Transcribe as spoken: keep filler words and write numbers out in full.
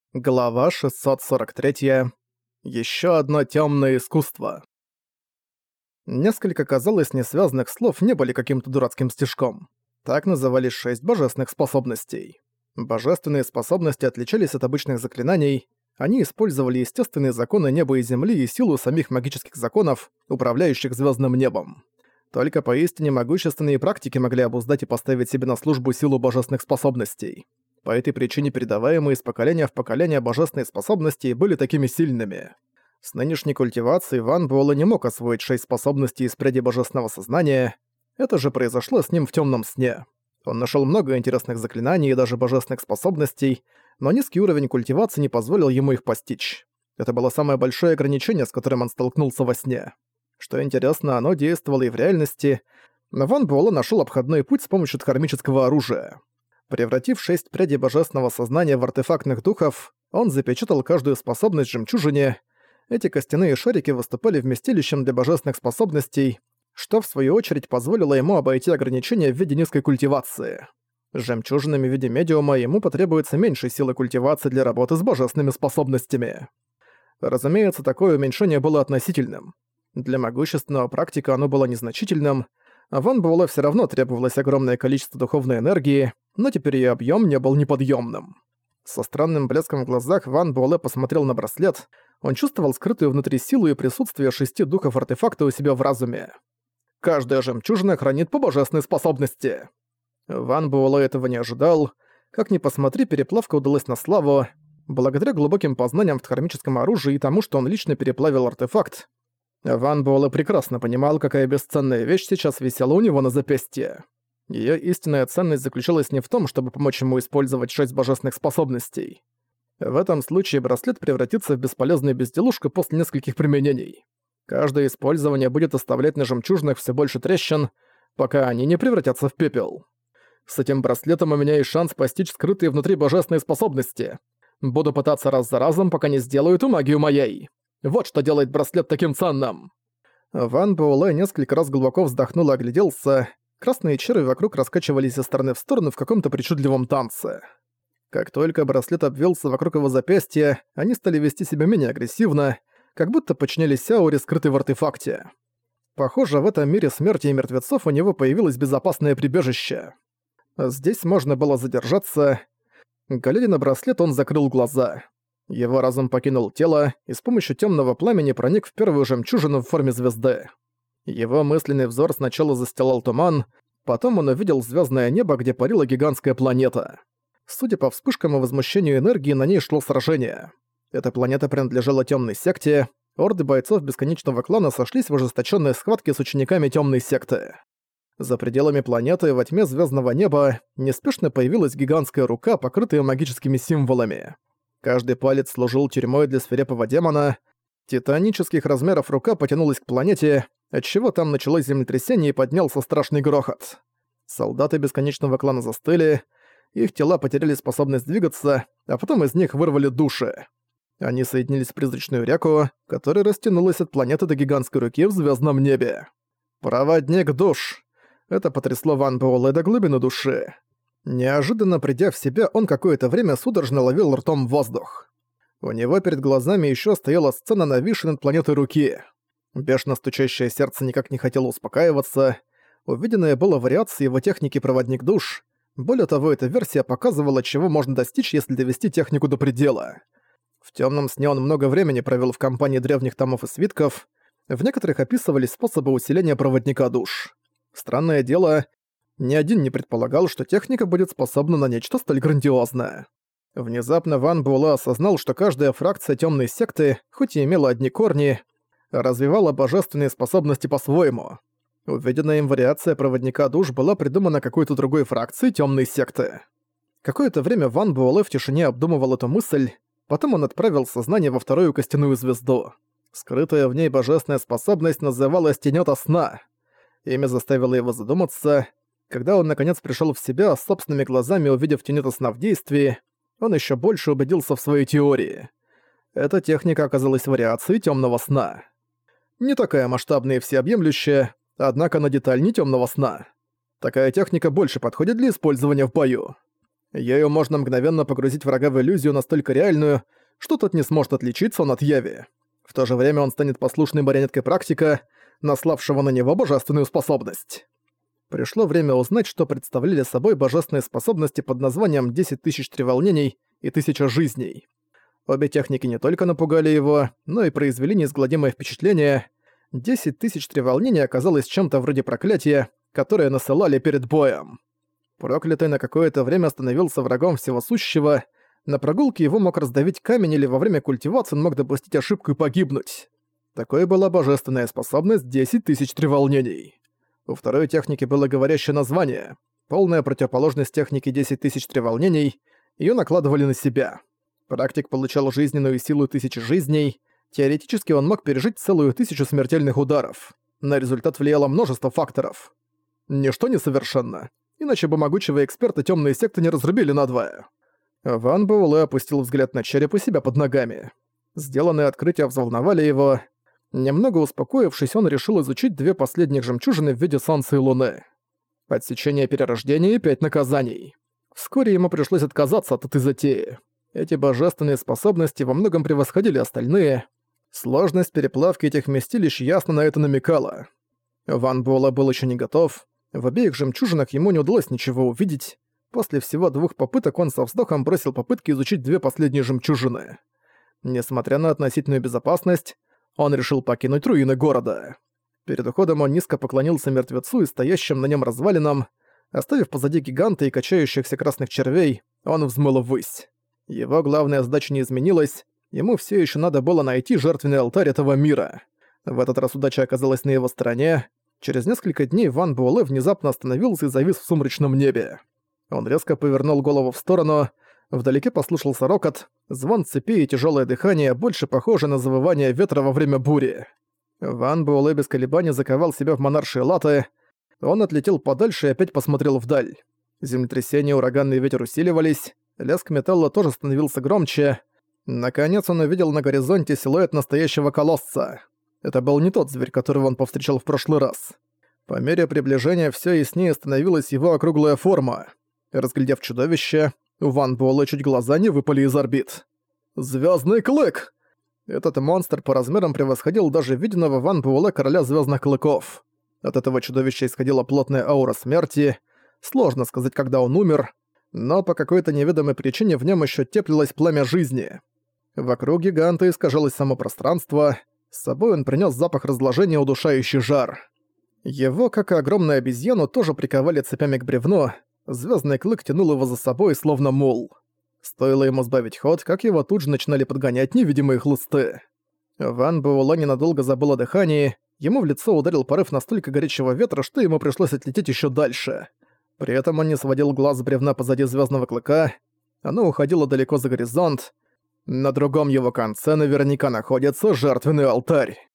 Глава шестьсот сорок три. Ещё одно тёмное искусство. Несколько, казалось, несвязанных слов не были каким-то дурацким стишком. Так назывались шесть божественных способностей. Божественные способности отличались от обычных заклинаний, они использовали естественные законы неба и земли и силу самих магических законов, управляющих звёздным небом. Только поистине могущественные практики могли обуздать и поставить себе на службу силу божественных способностей. По этой причине передаваемые из поколения в поколение божественные способности были такими сильными. С нынешней культивацией Ван Буэлэ не мог освоить шесть способностей из пряди божественного сознания. Это же произошло с ним в темном сне. Он нашел много интересных заклинаний и даже божественных способностей, но низкий уровень культивации не позволил ему их постичь. Это было самое большое ограничение, с которым он столкнулся во сне. Что интересно, оно действовало и в реальности, но Ван Буэлэ нашел обходной путь с помощью дхармического оружия. Превратив шесть прядей божественного сознания в артефактных духов, он запечатал каждую способность в жемчужине. Эти костяные шарики выступали вместилищем для божественных способностей, что в свою очередь позволило ему обойти ограничения в виде низкой культивации. С жемчужинами в виде медиума ему потребуется меньше силы культивации для работы с божественными способностями. Разумеется, такое уменьшение было относительным. Для могущественного практика оно было незначительным, а Ван Буэлэ всё равно требовалось огромное количество духовной энергии, но теперь её объём не был неподъёмным. Со странным блеском в глазах Ван Буэлэ посмотрел на браслет. Он чувствовал скрытую внутри силу и присутствие шести духов артефакта у себя в разуме. Каждая жемчужина хранит по божественной способности. Ван Буэлэ этого не ожидал. Как ни посмотри, переплавка удалась на славу. Благодаря глубоким познаниям в дхармическом оружии и тому, что он лично переплавил артефакт, Ван Буэлэ прекрасно понимал, какая бесценная вещь сейчас висела у него на запястье. Её истинная ценность заключалась не в том, чтобы помочь ему использовать шесть божественных способностей. В этом случае браслет превратится в бесполезную безделушку после нескольких применений. Каждое использование будет оставлять на жемчужинах всё больше трещин, пока они не превратятся в пепел. С этим браслетом у меня есть шанс постичь скрытые внутри божественные способности. Буду пытаться раз за разом, пока не сделаю эту магию моей. Вот что делает браслет таким ценным. Ван Буэлэ несколько раз глубоко вздохнул и огляделся. Красные черви вокруг раскачивались из стороны в сторону в каком-то причудливом танце. Как только браслет обвился вокруг его запястья, они стали вести себя менее агрессивно, как будто подчинялись ауре, скрытой в артефакте. Похоже, в этом мире смерти и мертвецов у него появилось безопасное прибежище. Здесь можно было задержаться. Глядя на браслет, он закрыл глаза. Его разум покинул тело и с помощью тёмного пламени проник в первую жемчужину в форме звезды. Его мысленный взор сначала застилал туман, потом он увидел звёздное небо, где парила гигантская планета. Судя по вспышкам и возмущению энергии, на ней шло сражение. Эта планета принадлежала тёмной секте, орды бойцов бесконечного клана сошлись в ожесточённой схватке с учениками тёмной секты. За пределами планеты, во тьме звёздного неба, неспешно появилась гигантская рука, покрытая магическими символами. Каждый палец служил тюрьмой для свирепого демона. Титанических размеров рука потянулась к планете, отчего там началось землетрясение и поднялся страшный грохот. Солдаты бесконечного клана застыли, их тела потеряли способность двигаться, а потом из них вырвали души. Они соединились в призрачную реку, которая растянулась от планеты до гигантской руки в звездном небе. «Проводник душ!» Это потрясло Ван Буэлэ до глубины души. Неожиданно придя в себя, он какое-то время судорожно ловил ртом воздух. У него перед глазами еще стояла сцена нависшей над планетой руки. Бешено стучащее сердце никак не хотело успокаиваться. Увиденное было вариацией его техники «Проводник душ». Более того, эта версия показывала, чего можно достичь, если довести технику до предела. В темном сне он много времени провел в компании древних томов и свитков. В некоторых описывались способы усиления проводника душ. Странное дело, ни один не предполагал, что техника будет способна на нечто столь грандиозное. Внезапно Ван Буэлэ осознал, что каждая фракция темной секты, хоть и имела одни корни, развивала божественные способности по-своему. Увиденная им вариация проводника душ была придумана какой-то другой фракцией темной секты. Какое-то время Ван Буэлэ в тишине обдумывал эту мысль, потом он отправил сознание во вторую костяную звезду. Скрытая в ней божественная способность называлась «Тенёта сна». Имя заставило его задуматься. Когда он наконец пришёл в себя, собственными глазами увидев Тенёта сна в действии, он ещё больше убедился в своей теории. Эта техника оказалась вариацией тёмного сна. Не такая масштабная и всеобъемлющая, однако на деталь не тёмного сна. Такая техника больше подходит для использования в бою. Ею можно мгновенно погрузить врага в иллюзию настолько реальную, что тот не сможет отличиться он от яви. В то же время он станет послушной марионеткой практика, наславшего на него божественную способность. Пришло время узнать, что представляли собой божественные способности под названием «десять тысяч треволнений» и «тысяча жизней». Обе техники не только напугали его, но и произвели неизгладимое впечатление. десять тысяч треволнений оказалось чем-то вроде проклятия, которое насылали перед боем. Проклятый на какое-то время становился врагом всего сущего, на прогулке его мог раздавить камень или во время культивации он мог допустить ошибку и погибнуть. Такой была божественная способность десять тысяч треволнений. У второй техники было говорящее название, полная противоположность технике десять тысяч треволнений, её накладывали на себя. Практик получал жизненную силу тысячи жизней, теоретически он мог пережить целую тысячу смертельных ударов. На результат влияло множество факторов. Ничто не совершенно, иначе бы могучего эксперта тёмные секты не разрубили надвое. Ван Буэлэ опустил взгляд на череп у себя под ногами. Сделанные открытия взволновали его. Немного успокоившись, он решил изучить две последних жемчужины в виде солнца и луны. Отсечение перерождения и пять наказаний. Вскоре ему пришлось отказаться от этой затеи. Эти божественные способности во многом превосходили остальные. Сложность переплавки этих вместилищ ясно на это намекала. Ван Буэлэ был еще не готов. В обеих жемчужинах ему не удалось ничего увидеть. После всего двух попыток он со вздохом бросил попытки изучить две последние жемчужины. Несмотря на относительную безопасность, он решил покинуть руины города. Перед уходом он низко поклонился мертвецу и стоящим на нем развалинам. Оставив позади гиганта и качающихся красных червей, он взмыл ввысь. Его главная задача не изменилась, ему все еще надо было найти жертвенный алтарь этого мира. В этот раз удача оказалась на его стороне. Через несколько дней Ван Буэлэ внезапно остановился и завис в сумрачном небе. Он резко повернул голову в сторону. Вдалеке послышался рокот, звон цепи и тяжелое дыхание, больше похоже на завывание ветра во время бури. Ван Буэлэ без колебаний заковал себя в монаршие латы. Он отлетел подальше и опять посмотрел вдаль. Землетрясение и ураганный ветер усиливались, лязг металла тоже становился громче. Наконец он увидел на горизонте силуэт настоящего колосса. Это был не тот зверь, которого он повстречал в прошлый раз. По мере приближения всё яснее становилась его округлая форма. Разглядев чудовище, у Ван Буэлэ чуть глаза не выпали из орбит. «Звёздный клык!» Этот монстр по размерам превосходил даже виденного Ван Буэлэ короля звёздных клыков. От этого чудовища исходила плотная аура смерти. Сложно сказать, когда он умер, но по какой-то неведомой причине в нём ещё теплилось пламя жизни. Вокруг гиганта искажалось само пространство. С собой он принёс запах разложения и удушающий жар. Его, как и огромную обезьяну, тоже приковали цепями к бревну. Звёздный клык тянул его за собой, словно мул. Стоило ему сбавить ход, как его тут же начинали подгонять невидимые хлысты. Ван Буэлэ ненадолго забыл о дыхании, ему в лицо ударил порыв настолько горячего ветра, что ему пришлось отлететь ещё дальше. При этом он не сводил глаз с бревна позади звёздного клыка, оно уходило далеко за горизонт. На другом его конце наверняка находится жертвенный алтарь.